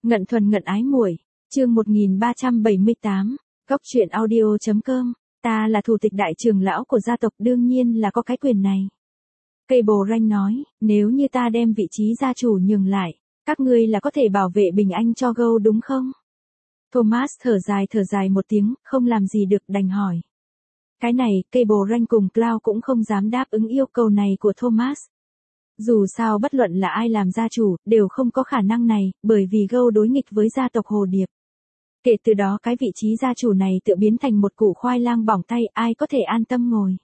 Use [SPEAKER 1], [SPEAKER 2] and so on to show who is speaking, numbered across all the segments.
[SPEAKER 1] Ngận thuần ngận ái muội, chương 1378, Góc truyện audio.com, ta là thủ tịch đại trưởng lão của gia tộc đương nhiên là có cái quyền này. Cây bồ ranh nói, nếu như ta đem vị trí gia chủ nhường lại, các ngươi là có thể bảo vệ bình an cho Gâu đúng không? Thomas thở dài một tiếng, không làm gì được đành hỏi. Cái này, cây bồ ranh cùng Cloud cũng không dám đáp ứng yêu cầu này của Thomas. Dù sao bất luận là ai làm gia chủ, đều không có khả năng này, bởi vì Gâu đối nghịch với gia tộc Hồ Điệp. Kể từ đó cái vị trí gia chủ này tự biến thành một củ khoai lang bỏng tay, ai có thể an tâm ngồi.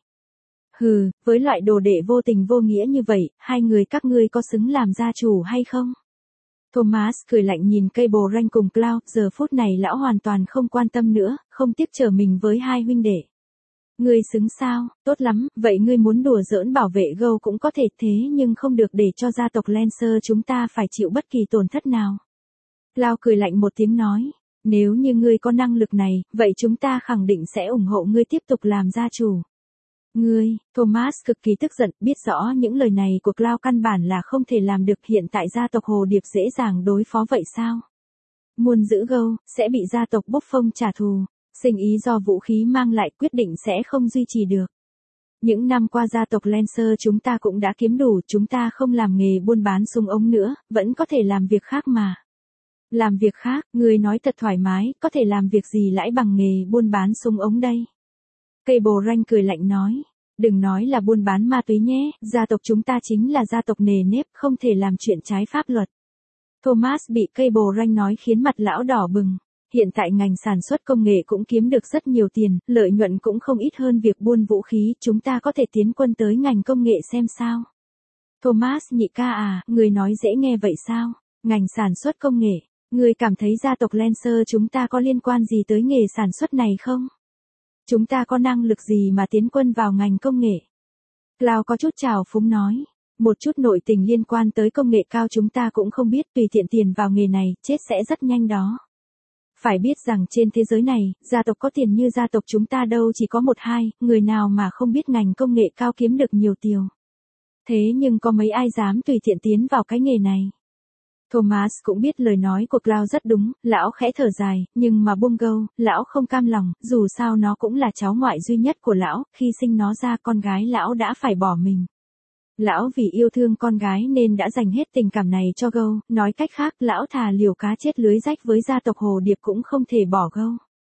[SPEAKER 1] Hừ, với loại đồ đệ vô tình vô nghĩa như vậy, hai người các ngươi có xứng làm gia chủ hay không? Thomas cười lạnh nhìn cây bồ ranh cùng Cloud, giờ phút này lão hoàn toàn không quan tâm nữa, không tiếc trở mình với hai huynh đệ. Ngươi xứng sao, tốt lắm, vậy ngươi muốn đùa giỡn bảo vệ Gâu cũng có thể thế nhưng không được để cho gia tộc Lancer chúng ta phải chịu bất kỳ tổn thất nào. Cloud cười lạnh một tiếng nói, nếu như ngươi có năng lực này, vậy chúng ta khẳng định sẽ ủng hộ ngươi tiếp tục làm gia chủ. Ngươi, Thomas cực kỳ tức giận, biết rõ những lời này của Cloud căn bản là không thể làm được, hiện tại gia tộc Hồ Điệp dễ dàng đối phó vậy sao? Muốn giữ Gâu, sẽ bị gia tộc Bốc Phong trả thù. Sinh ý do vũ khí mang lại quyết định sẽ không duy trì được. Những năm qua gia tộc Lancer chúng ta cũng đã kiếm đủ, chúng ta không làm nghề buôn bán súng ống nữa, vẫn có thể làm việc khác mà. Làm việc khác, người nói thật thoải mái, có thể làm việc gì lãi bằng nghề buôn bán súng ống đây? Cây bồ ranh cười lạnh nói, đừng nói là buôn bán ma túy nhé, gia tộc chúng ta chính là gia tộc nề nếp, không thể làm chuyện trái pháp luật. Thomas bị cây bồ ranh nói khiến mặt lão đỏ bừng. Hiện tại ngành sản xuất công nghệ cũng kiếm được rất nhiều tiền, lợi nhuận cũng không ít hơn việc buôn vũ khí, chúng ta có thể tiến quân tới ngành công nghệ xem sao. Thomas nhị ca à, người nói dễ nghe vậy sao? Ngành sản xuất công nghệ, người cảm thấy gia tộc Lancer chúng ta có liên quan gì tới nghề sản xuất này không? Chúng ta có năng lực gì mà tiến quân vào ngành công nghệ? Cloud có chút trào phúng nói. Một chút nội tình liên quan tới công nghệ cao chúng ta cũng không biết, tùy tiện tiền vào nghề này, chết sẽ rất nhanh đó. Phải biết rằng trên thế giới này, gia tộc có tiền như gia tộc chúng ta đâu chỉ có một hai, người nào mà không biết ngành công nghệ cao kiếm được nhiều tiền. Thế nhưng có mấy ai dám tùy tiện tiến vào cái nghề này. Thomas cũng biết lời nói của Cloud rất đúng, lão khẽ thở dài, nhưng mà buông Gâu, lão không cam lòng, dù sao nó cũng là cháu ngoại duy nhất của lão, khi sinh nó ra con gái lão đã phải bỏ mình. Lão vì yêu thương con gái nên đã dành hết tình cảm này cho Gâu, nói cách khác lão thà liều cá chết lưới rách với gia tộc Hồ Điệp cũng không thể bỏ Gâu.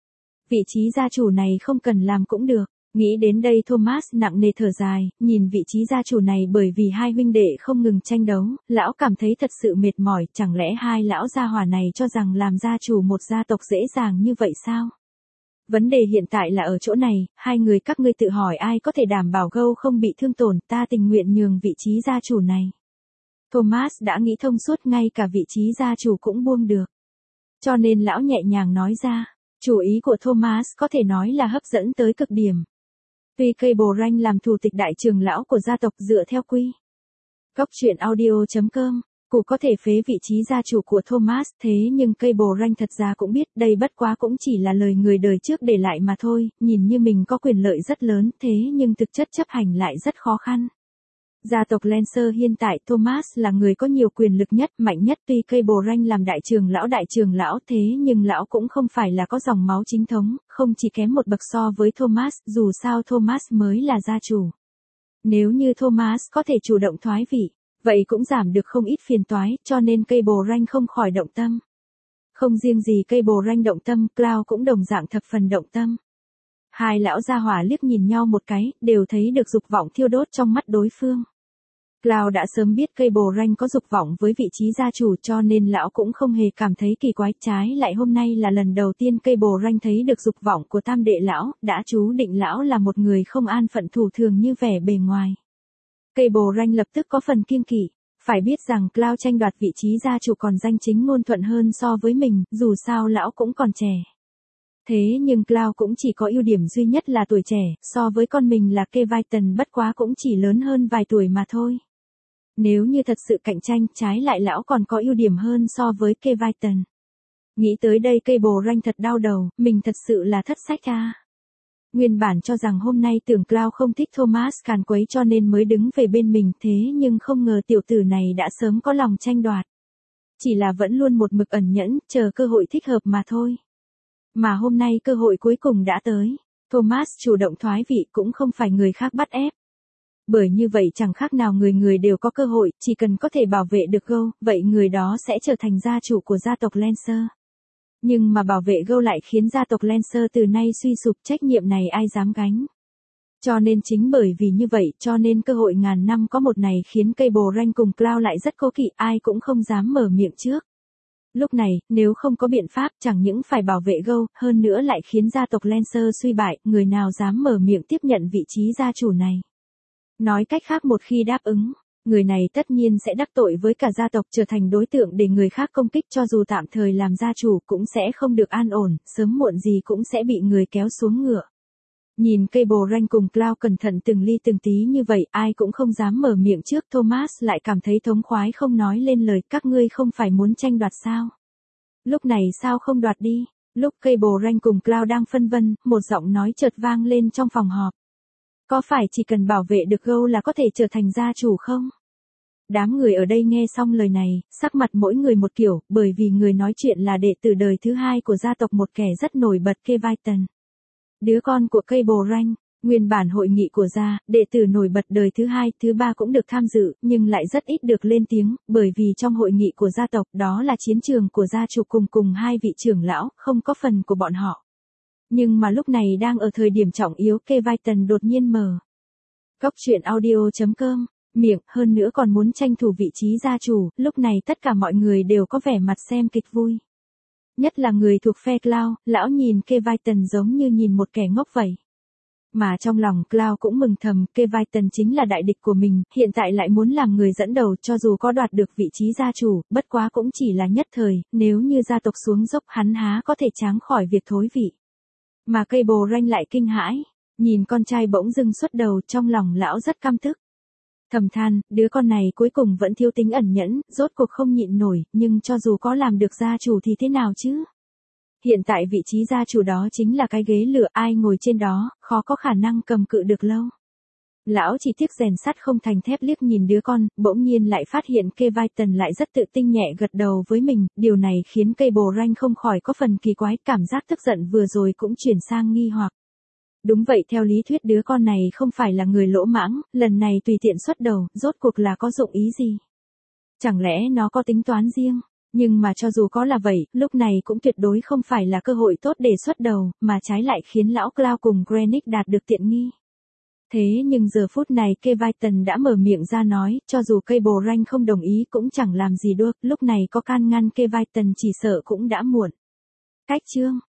[SPEAKER 1] Vị trí gia chủ này không cần làm cũng được, nghĩ đến đây Thomas nặng nề thở dài, nhìn vị trí gia chủ này bởi vì hai huynh đệ không ngừng tranh đấu, lão cảm thấy thật sự mệt mỏi, chẳng lẽ hai lão gia hỏa này cho rằng làm gia chủ một gia tộc dễ dàng như vậy sao? Vấn đề hiện tại là ở chỗ này, hai người các ngươi tự hỏi ai có thể đảm bảo Gâu không bị thương tổn, ta tình nguyện nhường vị trí gia chủ này. Thomas đã nghĩ thông suốt, ngay cả vị trí gia chủ cũng buông được. Cho nên lão nhẹ nhàng nói ra, chủ ý của Thomas có thể nói là hấp dẫn tới cực điểm. Tuy cây bồ ranh làm thủ tịch đại trưởng lão của gia tộc dựa theo quy. Góc truyện audio.com. Cụ có thể phế vị trí gia chủ của Thomas, thế nhưng cây bồ ranh thật ra cũng biết đây bất quá cũng chỉ là lời người đời trước để lại mà thôi, nhìn như mình có quyền lợi rất lớn, thế nhưng thực chất chấp hành lại rất khó khăn. Gia tộc Lancer hiện tại Thomas là người có nhiều quyền lực nhất, mạnh nhất, tuy cây bồ ranh làm đại trưởng lão thế nhưng lão cũng không phải là có dòng máu chính thống, không chỉ kém một bậc so với Thomas, dù sao Thomas mới là gia chủ. Nếu như Thomas có thể chủ động thoái vị, vậy cũng giảm được không ít phiền toái, cho nên cây bồ ranh không khỏi động tâm. Không riêng gì cây bồ ranh động tâm, Cloud cũng đồng dạng thập phần động tâm. Hai lão gia hỏa liếc nhìn nhau một cái, đều thấy được dục vọng thiêu đốt trong mắt đối phương. Cloud đã sớm biết cây bồ ranh có dục vọng với vị trí gia chủ cho nên lão cũng không hề cảm thấy kỳ quái, trái lại hôm nay là lần đầu tiên cây bồ ranh thấy được dục vọng của tam đệ lão, đã chú định lão là một người không an phận thủ thường như vẻ bề ngoài. Cây bồ ranh lập tức có phần kiêng kỵ, phải biết rằng Cloud tranh đoạt vị trí gia chủ còn danh chính ngôn thuận hơn so với mình, dù sao lão cũng còn trẻ. Thế nhưng Cloud cũng chỉ có ưu điểm duy nhất là tuổi trẻ, so với con mình là Keviton bất quá cũng chỉ lớn hơn vài tuổi mà thôi. Nếu như thật sự cạnh tranh, trái lại lão còn có ưu điểm hơn so với Keviton. Nghĩ tới đây cây bồ ranh thật đau đầu, mình thật sự là thất sách à. Nguyên bản cho rằng hôm nay tưởng Cloud không thích Thomas càn quấy cho nên mới đứng về bên mình, thế nhưng không ngờ tiểu tử này đã sớm có lòng tranh đoạt. chỉ là vẫn luôn một mực ẩn nhẫn, chờ cơ hội thích hợp mà thôi. Mà hôm nay cơ hội cuối cùng đã tới. Thomas chủ động thoái vị cũng không phải người khác bắt ép. Bởi như vậy chẳng khác nào người người đều có cơ hội, chỉ cần có thể bảo vệ được Go, vậy người đó sẽ trở thành gia chủ của gia tộc Lancer. Nhưng mà bảo vệ Go lại khiến gia tộc Lancer từ nay suy sụp, trách nhiệm này ai dám gánh. Cho nên chính bởi vì như vậy cho nên cơ hội ngàn năm có một này khiến Cable Ranh cùng Cloud lại rất cố kỵ, ai cũng không dám mở miệng trước. Lúc này, nếu không có biện pháp chẳng những phải bảo vệ Go, hơn nữa lại khiến gia tộc Lancer suy bại, người nào dám mở miệng tiếp nhận vị trí gia chủ này. Nói cách khác một khi đáp ứng, người này tất nhiên sẽ đắc tội với cả gia tộc, trở thành đối tượng để người khác công kích, cho dù tạm thời làm gia chủ cũng sẽ không được an ổn, sớm muộn gì cũng sẽ bị người kéo xuống ngựa. Nhìn Cable Ranh cùng Cloud cẩn thận từng ly từng tí như vậy, ai cũng không dám mở miệng trước, Thomas lại cảm thấy thống khoái không nói lên lời, các ngươi không phải muốn tranh đoạt sao? Lúc này sao không đoạt đi? Lúc Cable Ranh cùng Cloud đang phân vân, một giọng nói chợt vang lên trong phòng họp. Có phải chỉ cần bảo vệ được Go là có thể trở thành gia chủ không? Đám người ở đây nghe xong lời này, sắc mặt mỗi người một kiểu, bởi vì người nói chuyện là đệ tử đời thứ hai của gia tộc, một kẻ rất nổi bật, Keviton. Đứa con của Cable Ranh, nguyên bản hội nghị của gia, đệ tử nổi bật đời thứ hai, thứ ba cũng được tham dự, nhưng lại rất ít được lên tiếng, bởi vì trong hội nghị của gia tộc đó là chiến trường của gia chủ cùng hai vị trưởng lão, không có phần của bọn họ. Nhưng mà lúc này đang ở thời điểm trọng yếu, Keviton đột nhiên mở Góc truyện audio.com, miệng, hơn nữa còn muốn tranh thủ vị trí gia chủ, lúc này tất cả mọi người đều có vẻ mặt xem kịch vui. Nhất là người thuộc phe Cloud, lão nhìn Keviton giống như nhìn một kẻ ngốc vậy. Mà trong lòng Cloud cũng mừng thầm, Keviton chính là đại địch của mình, hiện tại lại muốn làm người dẫn đầu, cho dù có đoạt được vị trí gia chủ, bất quá cũng chỉ là nhất thời, nếu như gia tộc xuống dốc hắn há có thể tránh khỏi việc thối vị. Mà Cable Ranh lại kinh hãi, nhìn con trai bỗng dưng xuất đầu, trong lòng lão rất căm tức. Thầm than, đứa con này cuối cùng vẫn thiếu tính ẩn nhẫn, rốt cuộc không nhịn nổi, nhưng cho dù có làm được gia chủ thì thế nào chứ? Hiện tại vị trí gia chủ đó chính là cái ghế lửa, ai ngồi trên đó, khó có khả năng cầm cự được lâu. Lão chỉ tiếc rèn sắt không thành thép, liếc nhìn đứa con, bỗng nhiên lại phát hiện Keviton lại rất tự tin nhẹ gật đầu với mình, điều này khiến Cable Ranh không khỏi có phần kỳ quái, cảm giác tức giận vừa rồi cũng chuyển sang nghi hoặc. Đúng vậy, theo lý thuyết đứa con này không phải là người lỗ mãng, lần này tùy tiện xuất đầu, rốt cuộc là có dụng ý gì? Chẳng lẽ nó có tính toán riêng? Nhưng mà cho dù có là vậy, lúc này cũng tuyệt đối không phải là cơ hội tốt để xuất đầu, mà trái lại khiến lão Cloud cùng Greenwich đạt được tiện nghi. Thế nhưng giờ phút này Keviton đã mở miệng ra nói, cho dù Cable Ranh không đồng ý cũng chẳng làm gì được, lúc này có can ngăn Keviton chỉ sợ cũng đã muộn. Cách chương